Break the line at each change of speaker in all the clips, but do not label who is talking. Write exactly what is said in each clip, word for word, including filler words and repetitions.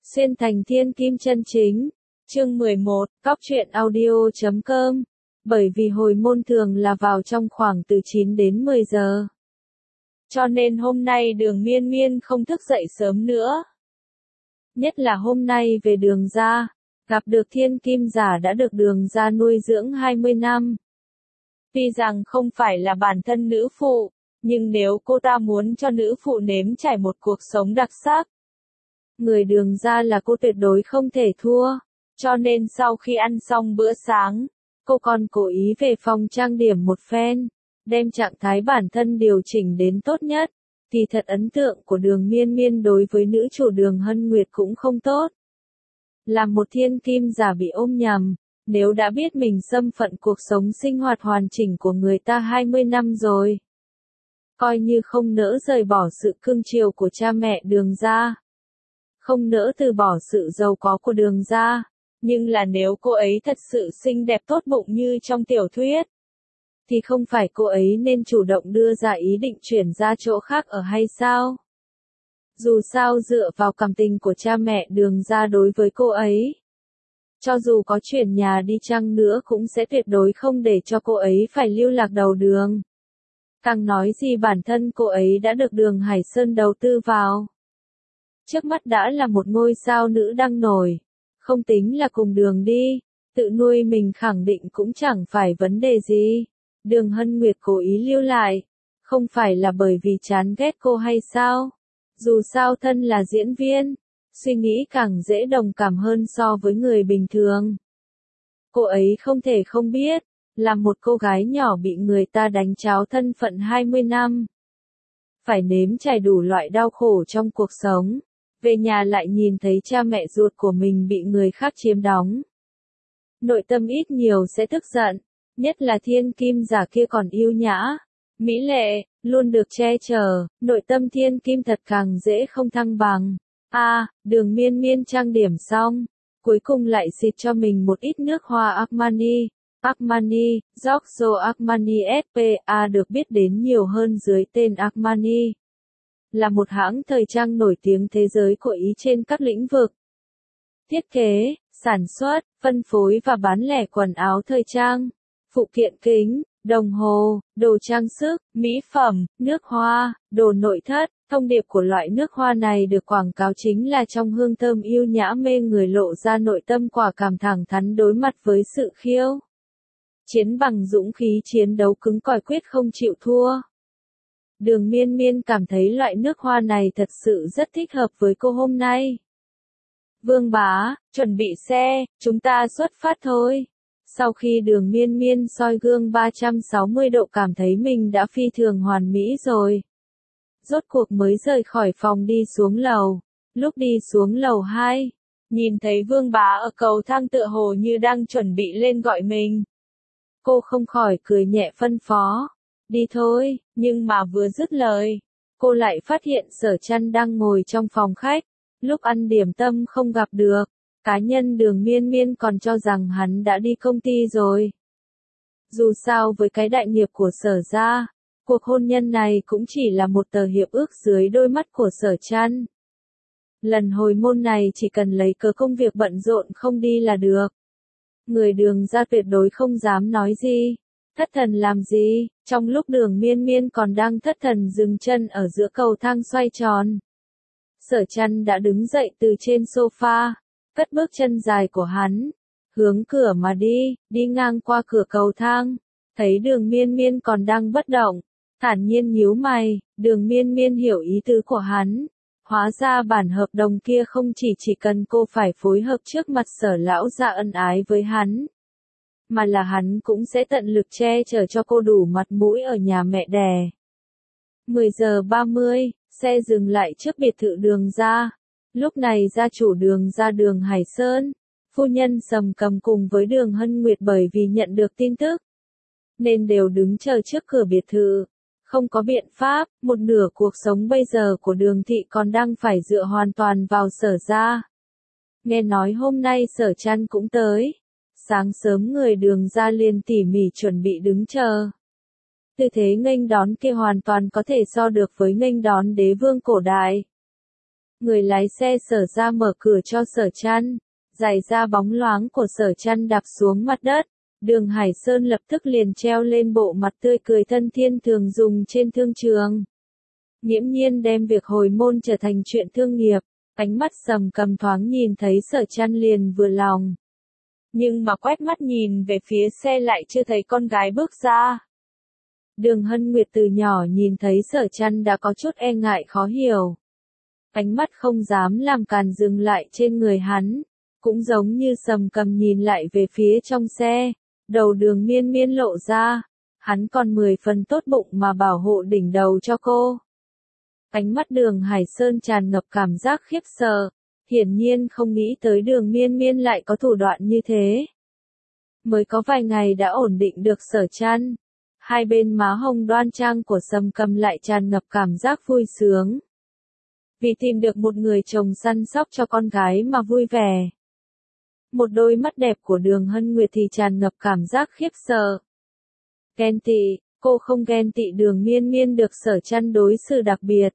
Xuyên thành thiên kim chân chính. Chương mười một, Cóc truyện audio chấm com. Bởi vì hồi môn thường là vào trong khoảng từ chín đến mười giờ. Cho nên hôm nay Đường Miên Miên không thức dậy sớm nữa. Nhất là hôm nay về Đường gia, gặp được thiên kim giả đã được Đường gia nuôi dưỡng hai mươi năm. Tuy rằng không phải là bản thân nữ phụ, nhưng nếu cô ta muốn cho nữ phụ nếm trải một cuộc sống đặc sắc, người Đường gia là cô tuyệt đối không thể thua. Cho nên sau khi ăn xong bữa sáng, cô còn cố ý về phòng trang điểm một phen, đem trạng thái bản thân điều chỉnh đến tốt nhất. Thì thật ấn tượng của Đường Miên Miên đối với nữ chủ Đường Hân Nguyệt cũng không tốt. Là một thiên kim giả bị ôm nhầm, nếu đã biết mình xâm phận cuộc sống sinh hoạt hoàn chỉnh của người ta hai mươi năm rồi, coi như không nỡ rời bỏ sự cưng chiều của cha mẹ Đường gia, không nỡ từ bỏ sự giàu có của Đường gia, nhưng là nếu cô ấy thật sự xinh đẹp tốt bụng như trong tiểu thuyết, thì không phải cô ấy nên chủ động đưa ra ý định chuyển ra chỗ khác ở hay sao? Dù sao dựa vào cảm tình của cha mẹ Đường gia đối với cô ấy, cho dù có chuyển nhà đi chăng nữa cũng sẽ tuyệt đối không để cho cô ấy phải lưu lạc đầu đường. Càng nói gì bản thân cô ấy đã được Đường Hải Sơn đầu tư vào. Trước mắt đã là một ngôi sao nữ đang nổi, không tính là cùng đường đi, tự nuôi mình khẳng định cũng chẳng phải vấn đề gì. Đường Hân Nguyệt cố ý lưu lại, không phải là bởi vì chán ghét cô hay sao? Dù sao thân là diễn viên, suy nghĩ càng dễ đồng cảm hơn so với người bình thường. Cô ấy không thể không biết, là một cô gái nhỏ bị người ta đánh tráo thân phận hai mươi năm. Phải nếm trải đủ loại đau khổ trong cuộc sống, về nhà lại nhìn thấy cha mẹ ruột của mình bị người khác chiếm đóng. Nội tâm ít nhiều sẽ tức giận, nhất là thiên kim giả kia còn yêu nhã, mỹ lệ, luôn được che chở, nội tâm thiên kim thật càng dễ không thăng bằng. A, à, Đường Miên Miên trang điểm xong, cuối cùng lại xịt cho mình một ít nước hoa Armani. Armani, Giorgio Armani ét pê a được biết đến nhiều hơn dưới tên Armani, là một hãng thời trang nổi tiếng thế giới của Ý trên các lĩnh vực thiết kế, sản xuất, phân phối và bán lẻ quần áo thời trang, phụ kiện kính, đồng hồ, đồ trang sức, mỹ phẩm, nước hoa, đồ nội thất. Thông điệp của loại nước hoa này được quảng cáo chính là trong hương thơm yêu nhã mê người, lộ ra nội tâm quả cảm thẳng thắn đối mặt với sự khiêu chiến bằng dũng khí chiến đấu cứng cỏi quyết không chịu thua. Đường Miên Miên cảm thấy loại nước hoa này thật sự rất thích hợp với cô hôm nay. Vương bá, chuẩn bị xe, chúng ta xuất phát thôi. Sau khi Đường Miên Miên soi gương ba trăm sáu mươi độ cảm thấy mình đã phi thường hoàn mỹ rồi, rốt cuộc mới rời khỏi phòng đi xuống lầu. Lúc đi xuống lầu hai, nhìn thấy Vương bá ở cầu thang tựa hồ như đang chuẩn bị lên gọi mình. Cô không khỏi cười nhẹ phân phó, đi thôi, nhưng mà vừa dứt lời, cô lại phát hiện Sở Trăn đang ngồi trong phòng khách. Lúc ăn điểm tâm không gặp được, cá nhân Đường Miên Miên còn cho rằng hắn đã đi công ty rồi. Dù sao với cái đại nghiệp của Sở gia, cuộc hôn nhân này cũng chỉ là một tờ hiệp ước dưới đôi mắt của Sở Trăn. Lần hồi môn này chỉ cần lấy cớ công việc bận rộn không đi là được. Người Đường gia tuyệt đối không dám nói gì, thất thần làm gì. Trong lúc Đường Miên Miên còn đang thất thần dừng chân ở giữa cầu thang xoay tròn, Sở Trăn đã đứng dậy từ trên sofa, cất bước chân dài của hắn, hướng cửa mà đi, đi ngang qua cửa cầu thang, thấy Đường Miên Miên còn đang bất động, thản nhiên nhíu mày. Đường Miên Miên hiểu ý tứ của hắn, hóa ra bản hợp đồng kia không chỉ chỉ cần cô phải phối hợp trước mặt Sở lão gia ân ái với hắn, mà là hắn cũng sẽ tận lực che chở cho cô đủ mặt mũi ở nhà mẹ đẻ. mười giờ ba mươi, xe dừng lại trước biệt thự Đường gia. Lúc này gia chủ Đường gia Đường Hải Sơn, phu nhân Sầm Cầm cùng với Đường Hân Nguyệt bởi vì nhận được tin tức, nên đều đứng chờ trước cửa biệt thự. Không có biện pháp, một nửa cuộc sống bây giờ của Đường thị còn đang phải dựa hoàn toàn vào Sở gia. Nghe nói hôm nay Sở Trăn cũng tới. Sáng sớm người Đường gia liền tỉ mỉ chuẩn bị đứng chờ. Tư thế nghênh đón kia hoàn toàn có thể so được với nghênh đón đế vương cổ đại. Người lái xe Sở ra mở cửa cho Sở Trăn, giày da bóng loáng của Sở Trăn đạp xuống mặt đất. Đường Hải Sơn lập tức liền treo lên bộ mặt tươi cười thân thiên thường dùng trên thương trường. Nghiễm nhiên đem việc hồi môn trở thành chuyện thương nghiệp, ánh mắt Sầm Cầm thoáng nhìn thấy Sở Trăn liền vừa lòng. Nhưng mà quét mắt nhìn về phía xe lại chưa thấy con gái bước ra. Đường Hân Nguyệt từ nhỏ nhìn thấy Sở Trăn đã có chút e ngại khó hiểu. Ánh mắt không dám làm càn dừng lại trên người hắn, cũng giống như Sầm Cầm nhìn lại về phía trong xe, đầu Đường Miên Miên lộ ra, hắn còn mười phần tốt bụng mà bảo hộ đỉnh đầu cho cô. Ánh mắt Đường Hải Sơn tràn ngập cảm giác khiếp sợ, hiển nhiên không nghĩ tới Đường Miên Miên lại có thủ đoạn như thế. Mới có vài ngày đã ổn định được Sở Trăn, hai bên má hồng đoan trang của Sầm Cầm lại tràn ngập cảm giác vui sướng. Vì tìm được một người chồng săn sóc cho con gái mà vui vẻ. Một đôi mắt đẹp của Đường Hân Nguyệt thì tràn ngập cảm giác khiếp sợ. Ghen tị, cô không ghen tị Đường Miên Miên được Sở Trăn đối xử đặc biệt.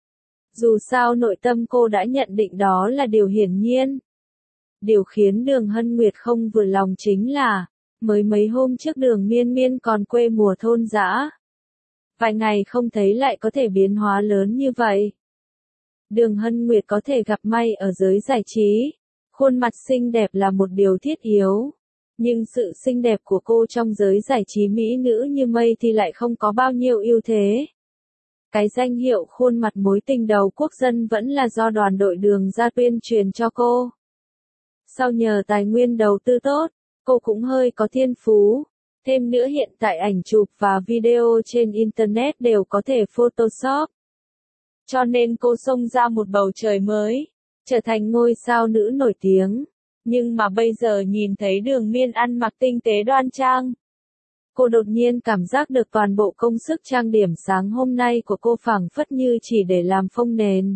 Dù sao nội tâm cô đã nhận định đó là điều hiển nhiên. Điều khiến Đường Hân Nguyệt không vừa lòng chính là, mới mấy hôm trước Đường Miên Miên còn quê mùa thôn dã. Vài ngày không thấy lại có thể biến hóa lớn như vậy. Đường Hân Nguyệt có thể gặp may ở giới giải trí. Khuôn mặt xinh đẹp là một điều thiết yếu. Nhưng sự xinh đẹp của cô trong giới giải trí mỹ nữ như mây thì lại không có bao nhiêu ưu thế. Cái danh hiệu khuôn mặt mối tình đầu quốc dân vẫn là do đoàn đội Đường ra tuyên truyền cho cô. Sau nhờ tài nguyên đầu tư tốt, cô cũng hơi có thiên phú. Thêm nữa hiện tại ảnh chụp và video trên Internet đều có thể Photoshop. Cho nên cô xông ra một bầu trời mới, trở thành ngôi sao nữ nổi tiếng. Nhưng mà bây giờ nhìn thấy Đường Miên ăn mặc tinh tế đoan trang. Cô đột nhiên cảm giác được toàn bộ công sức trang điểm sáng hôm nay của cô phảng phất như chỉ để làm phông nền.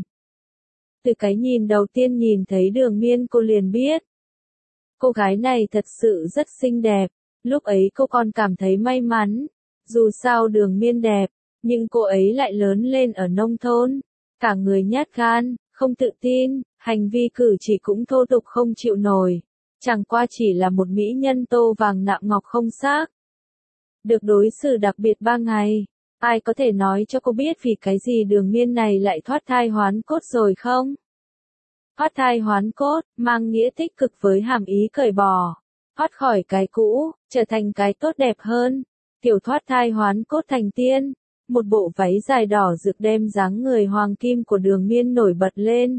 Từ cái nhìn đầu tiên nhìn thấy Đường Miên cô liền biết. Cô gái này thật sự rất xinh đẹp, lúc ấy cô còn cảm thấy may mắn. Dù sao Đường Miên đẹp, nhưng cô ấy lại lớn lên ở nông thôn. Cả người nhát gan, không tự tin, hành vi cử chỉ cũng thô tục không chịu nổi. Chẳng qua chỉ là một mỹ nhân tô vàng nạm ngọc không xác. Được đối xử đặc biệt ba ngày, ai có thể nói cho cô biết vì cái gì Đường Miên này lại thoát thai hoán cốt rồi không? Thoát thai hoán cốt, mang nghĩa tích cực với hàm ý cởi bỏ, thoát khỏi cái cũ, trở thành cái tốt đẹp hơn, tiểu thoát thai hoán cốt thành tiên. Một bộ váy dài đỏ rực đem dáng người hoàng kim của Đường Miên nổi bật lên.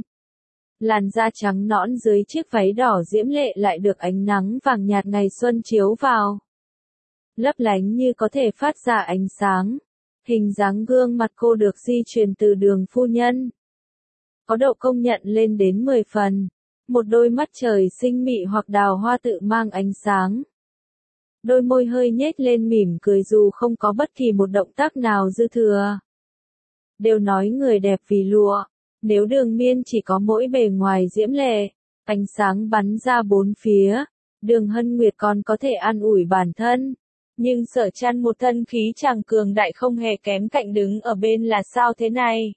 Làn da trắng nõn dưới chiếc váy đỏ diễm lệ lại được ánh nắng vàng nhạt ngày xuân chiếu vào. Lấp lánh như có thể phát ra ánh sáng. Hình dáng gương mặt cô được di truyền từ Đường phu nhân. Có độ công nhận lên đến mười phần. Một đôi mắt trời sinh mị hoặc đào hoa tự mang ánh sáng. Đôi môi hơi nhếch lên mỉm cười dù không có bất kỳ một động tác nào dư thừa. Đều nói người đẹp vì lụa, nếu Đường Miên chỉ có mỗi bề ngoài diễm lệ, ánh sáng bắn ra bốn phía, Đường Hân Nguyệt còn có thể an ủi bản thân. Nhưng Sở Trăn một thân khí chàng cường đại không hề kém cạnh đứng ở bên là sao thế này?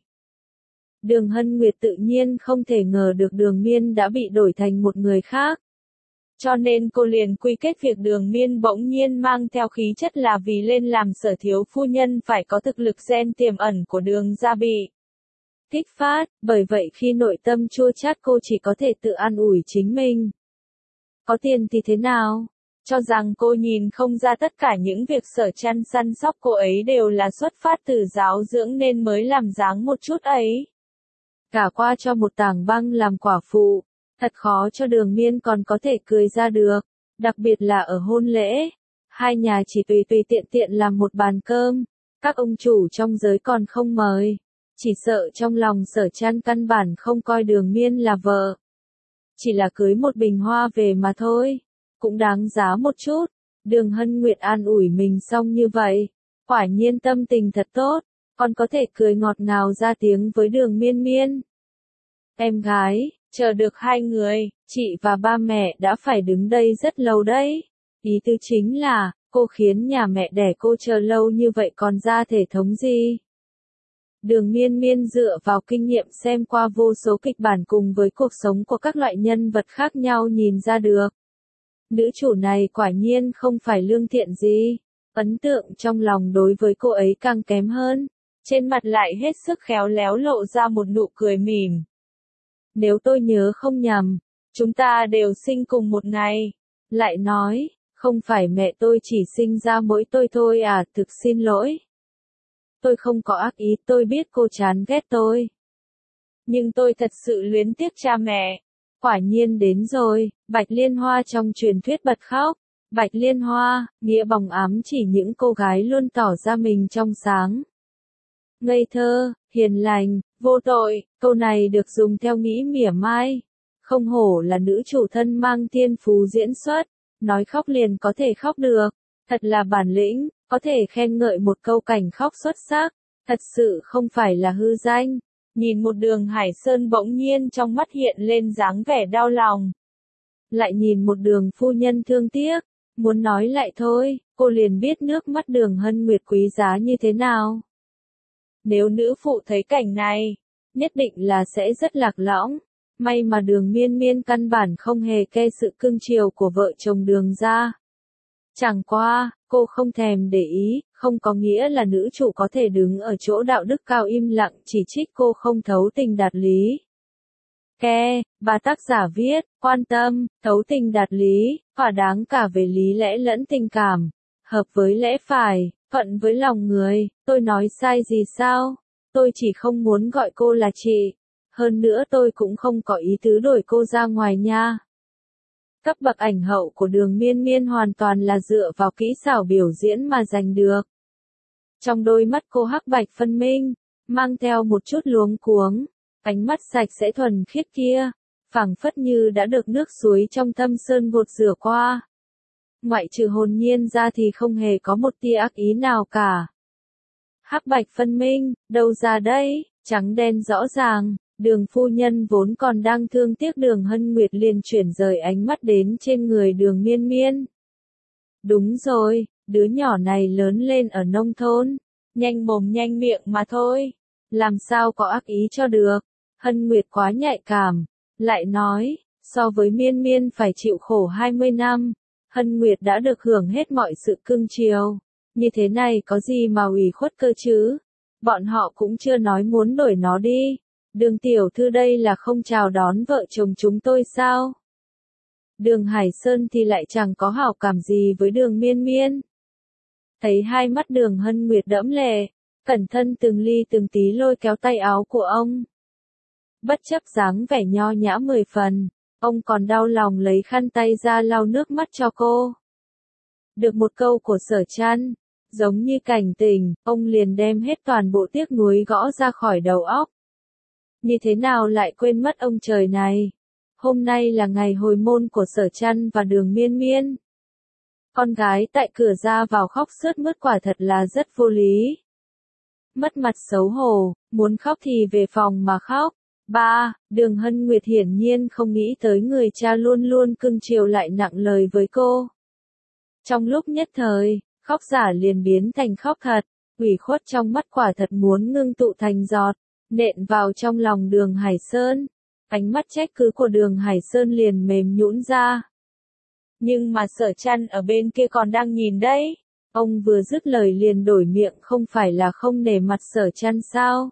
Đường Hân Nguyệt tự nhiên không thể ngờ được Đường Miên đã bị đổi thành một người khác. Cho nên cô liền quy kết việc Đường Miên bỗng nhiên mang theo khí chất là vì lên làm Sở thiếu phu nhân phải có thực lực gen tiềm ẩn của Đường gia bị kích phát, bởi vậy khi nội tâm chua chát cô chỉ có thể tự an ủi chính mình. Có tiền thì thế nào? Cho rằng cô nhìn không ra tất cả những việc Sở Trăn săn sóc cô ấy đều là xuất phát từ giáo dưỡng nên mới làm dáng một chút ấy. Cả qua cho một tảng băng làm quả phụ, thật khó cho Đường Miên còn có thể cười ra được, đặc biệt là ở hôn lễ. Hai nhà chỉ tùy tùy tiện tiện làm một bàn cơm, các ông chủ trong giới còn không mời, chỉ sợ trong lòng Sở Trăn căn bản không coi Đường Miên là vợ. Chỉ là cưới một bình hoa về mà thôi, cũng đáng giá một chút. Đường Hân Nguyệt an ủi mình xong như vậy, quả nhiên tâm tình thật tốt, còn có thể cười ngọt ngào ra tiếng với Đường Miên Miên. Em gái, chờ được hai người, chị và ba mẹ đã phải đứng đây rất lâu đấy. Ý tư chính là, cô khiến nhà mẹ đẻ cô chờ lâu như vậy còn ra thể thống gì? Đường Miên Miên dựa vào kinh nghiệm xem qua vô số kịch bản cùng với cuộc sống của các loại nhân vật khác nhau nhìn ra được. Nữ chủ này quả nhiên không phải lương thiện gì. Ấn tượng trong lòng đối với cô ấy càng kém hơn. Trên mặt lại hết sức khéo léo lộ ra một nụ cười mỉm. Nếu tôi nhớ không nhầm, chúng ta đều sinh cùng một ngày. Lại nói, không phải mẹ tôi chỉ sinh ra mỗi tôi thôi à, thực xin lỗi. Tôi không có ác ý, tôi biết cô chán ghét tôi. Nhưng tôi thật sự luyến tiếc cha mẹ. Quả nhiên đến rồi, Bạch Liên Hoa trong truyền thuyết bật khóc. Bạch Liên Hoa, nghĩa bóng ám chỉ những cô gái luôn tỏ ra mình trong sáng. Ngây thơ, hiền lành, vô tội, câu này được dùng theo nghĩa mỉa mai. Không hổ là nữ chủ thân mang thiên phú diễn xuất, nói khóc liền có thể khóc được, thật là bản lĩnh, có thể khen ngợi một câu cảnh khóc xuất sắc, thật sự không phải là hư danh. Nhìn một Đường Hải Sơn bỗng nhiên trong mắt hiện lên dáng vẻ đau lòng. Lại nhìn một Đường phu nhân thương tiếc, muốn nói lại thôi, cô liền biết nước mắt Đường Hân Nguyệt quý giá như thế nào. Nếu nữ phụ thấy cảnh này, nhất định là sẽ rất lạc lõng. May mà Đường Miên Miên căn bản không hề ke sự cưng chiều của vợ chồng Đường gia. Chẳng qua, cô không thèm để ý, không có nghĩa là nữ chủ có thể đứng ở chỗ đạo đức cao im lặng chỉ trích cô không thấu tình đạt lý. Ke, bà tác giả viết, quan tâm, thấu tình đạt lý, thỏa đáng cả về lý lẽ lẫn tình cảm, hợp với lẽ phải, thuận với lòng người, tôi nói sai gì sao? Tôi chỉ không muốn gọi cô là chị. Hơn nữa tôi cũng không có ý tứ đổi cô ra ngoài nha. Cấp bậc ảnh hậu của Đường Miên Miên hoàn toàn là dựa vào kỹ xảo biểu diễn mà giành được. Trong đôi mắt cô hắc bạch phân minh, mang theo một chút luống cuống, ánh mắt sạch sẽ thuần khiết kia, phảng phất như đã được nước suối trong Thâm Sơn gột rửa qua. Ngoại trừ hồn nhiên ra thì không hề có một tia ác ý nào cả. Hắc bạch phân minh, đâu ra đây, trắng đen rõ ràng. Đường phu nhân vốn còn đang thương tiếc Đường Hân Nguyệt liền chuyển rời ánh mắt đến trên người Đường Miên Miên. Đúng rồi, đứa nhỏ này lớn lên ở nông thôn, nhanh mồm nhanh miệng mà thôi, làm sao có ác ý cho được. Hân Nguyệt quá nhạy cảm, lại nói, so với Miên Miên phải chịu khổ hai mươi năm, Hân Nguyệt đã được hưởng hết mọi sự cưng chiều, như thế này có gì mà ủy khuất cơ chứ, bọn họ cũng chưa nói muốn đổi nó đi. Đường tiểu thư đây là không chào đón vợ chồng chúng tôi sao? Đường Hải Sơn thì lại chẳng có hảo cảm gì với Đường Miên Miên. Thấy hai mắt Đường Hân Nguyệt đẫm lệ, cẩn thận từng ly từng tí lôi kéo tay áo của ông. Bất chấp dáng vẻ nho nhã mười phần, ông còn đau lòng lấy khăn tay ra lau nước mắt cho cô. Được một câu của Sở Trăn, giống như cảnh tình, ông liền đem hết toàn bộ tiếc nuối gõ ra khỏi đầu óc. Như thế nào lại quên mất ông trời này? Hôm nay là ngày hồi môn của Sở Trăn và Đường Miên Miên. Con gái tại cửa ra vào khóc sướt mướt quả thật là rất vô lý. Mất mặt xấu hổ, muốn khóc thì về phòng mà khóc. Ba, Đường Hân Nguyệt hiển nhiên không nghĩ tới người cha luôn luôn cưng chiều lại nặng lời với cô. Trong lúc nhất thời, khóc giả liền biến thành khóc thật, ủy khuất trong mắt quả thật muốn ngưng tụ thành giọt. Nện vào trong lòng Đường Hải Sơn, ánh mắt trách cứ của Đường Hải Sơn liền mềm nhũn ra. Nhưng mà Sở Trăn ở bên kia còn đang nhìn đấy. Ông vừa dứt lời liền đổi miệng, không phải là không nể mặt Sở Trăn sao?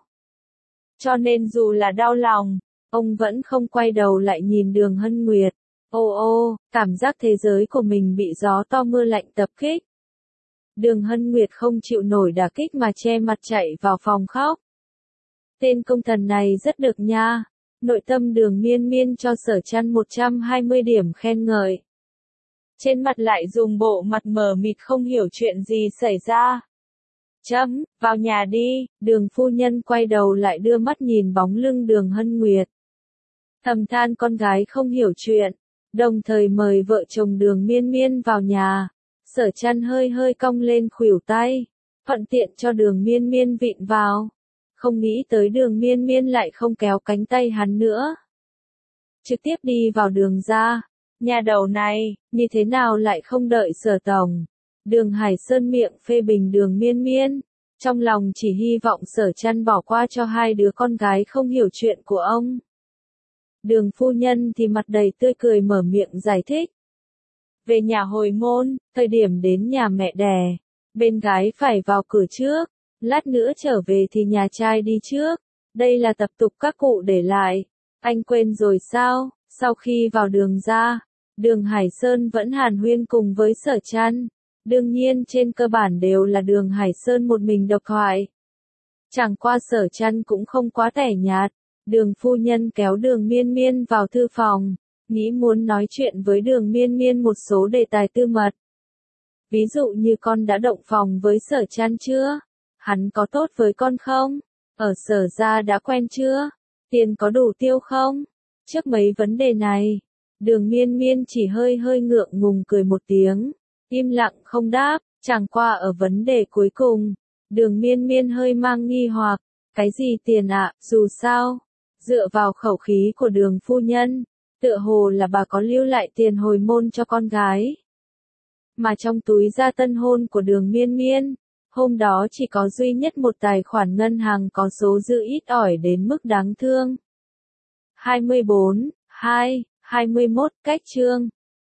Cho nên dù là đau lòng, ông vẫn không quay đầu lại nhìn Đường Hân Nguyệt. Ô ô, cảm giác thế giới của mình bị gió to mưa lạnh tập kích. Đường Hân Nguyệt không chịu nổi đả kích mà che mặt chạy vào phòng khóc. Tên công thần này rất được nha. Nội tâm Đường Miên Miên cho Sở Trăn một trăm hai mươi điểm khen ngợi. Trên mặt lại dùng bộ mặt mờ mịt không hiểu chuyện gì xảy ra. Chấm, vào nhà đi. Đường phu nhân quay đầu lại đưa mắt nhìn bóng lưng Đường Hân Nguyệt. Thầm than con gái không hiểu chuyện, đồng thời mời vợ chồng Đường Miên Miên vào nhà. Sở Trăn hơi hơi cong lên khuỷu tay, thuận tiện cho Đường Miên Miên vịn vào. Không nghĩ tới Đường Miên Miên lại không kéo cánh tay hắn nữa. Trực tiếp đi vào Đường ra. Nhà đầu này, như thế nào lại không đợi Sở tổng. Đường Hải Sơn miệng phê bình Đường Miên Miên. trong lòng chỉ hy vọng Sở Trăn bỏ qua cho hai đứa con gái không hiểu chuyện của ông. Đường phu nhân thì mặt đầy tươi cười mở miệng giải thích. Về nhà hồi môn, thời điểm đến nhà mẹ đẻ, bên gái phải vào cửa trước, lát nữa trở về thì nhà trai đi trước. Đây là tập tục các cụ để lại. Anh quên rồi sao? Sau khi vào đường ra, Đường Hải Sơn vẫn hàn huyên cùng với Sở Trăn. Đương nhiên trên cơ bản đều là Đường Hải Sơn một mình độc thoại. Chẳng qua Sở Trăn cũng không quá tẻ nhạt. Đường phu nhân kéo Đường Miên Miên vào thư phòng, nghĩ muốn nói chuyện với Đường Miên Miên một số đề tài tư mật. Ví dụ như con đã động phòng với Sở Trăn chưa? Hắn có tốt với con không? Ở Sở gia đã quen chưa? Tiền có đủ tiêu không? Trước mấy vấn đề này, Đường Miên Miên chỉ hơi hơi ngượng ngùng cười một tiếng, im lặng không đáp. Chẳng qua ở vấn đề cuối cùng, Đường Miên Miên hơi mang nghi hoặc. Cái gì tiền ạ? Dù sao, dựa vào khẩu khí của Đường phu nhân, tựa hồ là bà có lưu lại tiền hồi môn cho con gái. Mà trong túi da tân hôn của Đường Miên Miên, hôm đó chỉ có duy nhất một tài khoản ngân hàng có số dư ít ỏi đến mức đáng thương. hai mươi bốn, hai, hai mươi mốt cách chương.